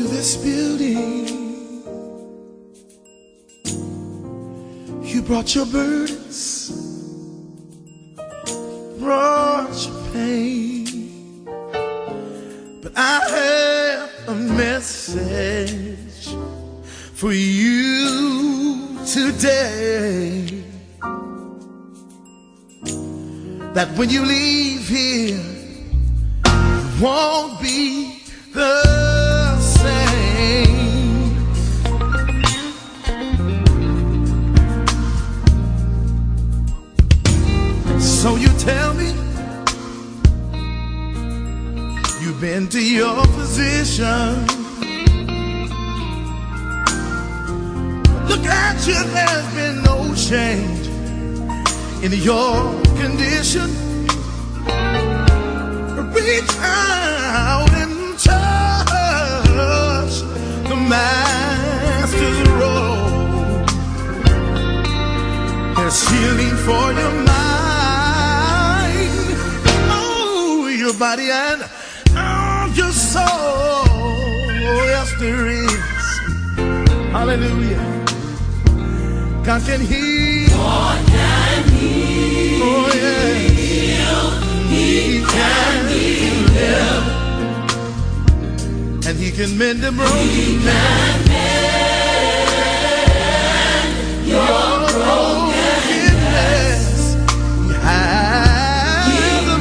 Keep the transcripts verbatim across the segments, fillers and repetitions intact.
to this building. You brought your burdens, brought your pain, but I have a message for you today, that when you leave here, you won't be the same. So you tell me you've been to your position. Look at you, there's been no change in your condition. Reach out and touch the Master's robe. There's healing for your mind, oh, your body and oh, your soul. Yes, there is. Hallelujah. God can heal. God can heal. Oh, yeah. He can heal. And he can mend the broken. He can mend your brokenness. He has a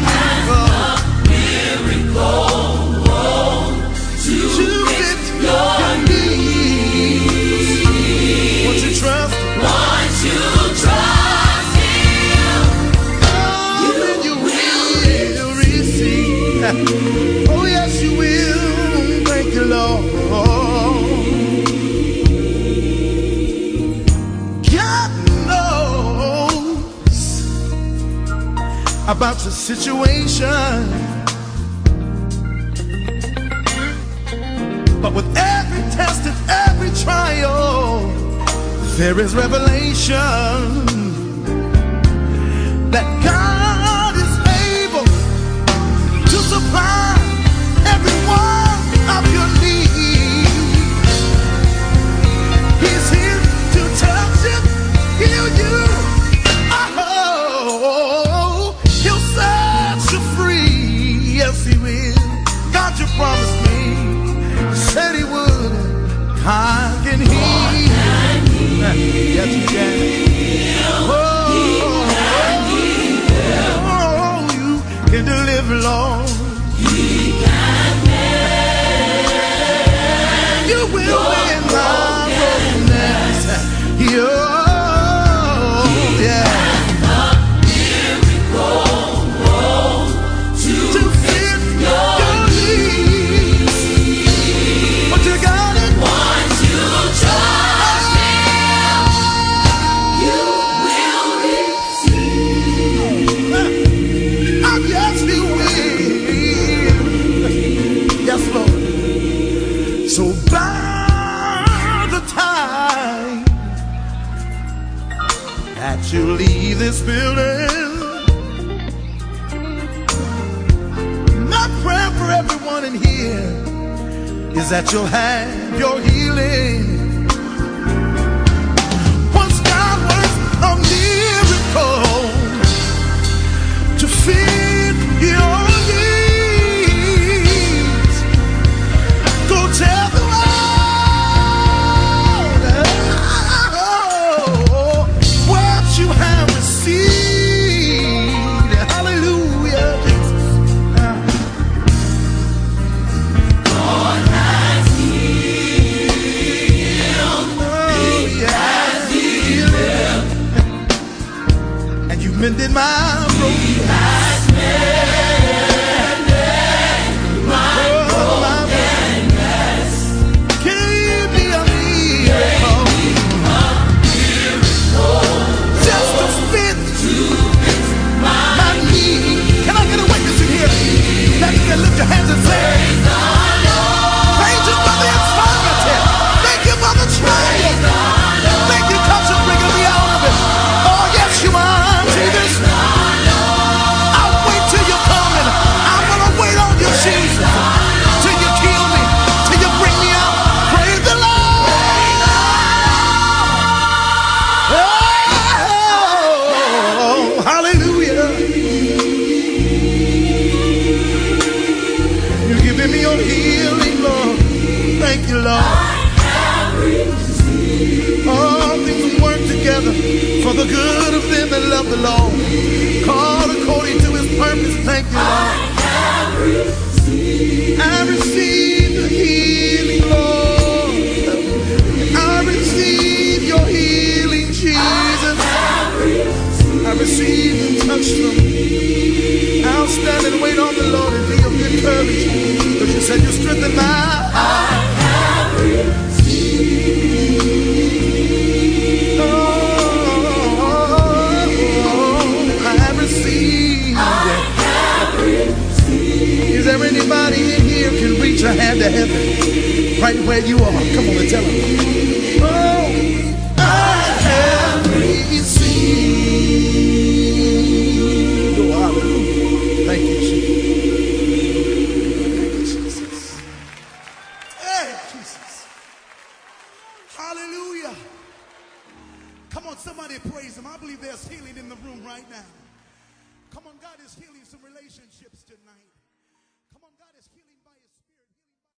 miracle to fit your needs. Won't you trust? Won't you trust him? Oh, then you will receive. Oh, yes, you will. Thank you, Lord. God knows about your situation, but with every test and every trial, there is revelation that God is able to supply every one of your needs. He's here to touch it, heal you. Oh, he'll set you free. Yes, he will. God, you promised me. You said he would. God can heal. Yes, you can. Oh, oh, you can deliver, Lord. He can make. You will win my brokenness. Oh, yeah. To fit your needs. But you got it. Once you trust him, you will receive. Ah, yes, you will. Yes, Lord. So by the time that you leave this building, my prayer for everyone in here is that you'll have your healing. Once God works a miracle to feed your needs, go tell the world oh, what you have received. Hallelujah, Jesus. God has healed. Oh, he has healed. And you mended my broken. He has mended my brokenness. Give me a miracle. Just to fit my need. Can I get a witness in here? Now you can lift your hands and say, thank you for the infirmity. Thank you for the trial. Thank you because you're bringing me out of it. Oh, yes, you are, Jesus. I the good of them that love the Lord, called according to his purpose. Thank you, Lord. I receive the healing, Lord. I receive your healing, Jesus. I receive and touch them. I'll stand and wait on the Lord and be of good courage, because you said you strengthen my heart. Is there anybody in here can reach a hand to heaven right where you are? Come on and tell them. Oh, I have received. Oh, hallelujah. Thank you, Jesus. Thank you, Jesus. Hey, Jesus. Hallelujah. Come on, somebody praise him. I believe there's healing in the room right now. Come on, God is healing some relationships tonight.